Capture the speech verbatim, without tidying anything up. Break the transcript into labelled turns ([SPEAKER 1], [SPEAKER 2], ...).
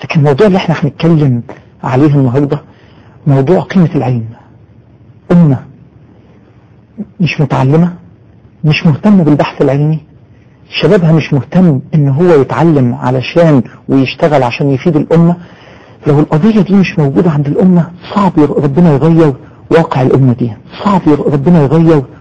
[SPEAKER 1] لكن الموضوع اللي احنا هنتكلم عليه النهاردة موضوع قيمة العلم. أمة مش متعلمة، مش مهتم بالبحث العلمي، شبابها مش مهتم ان هو يتعلم علشان ويشتغل عشان يفيد الأمة. لو القضية دي مش موجودة عند الأمة صعب ربنا يغير واقع الأمة دي، صعب ربنا يغير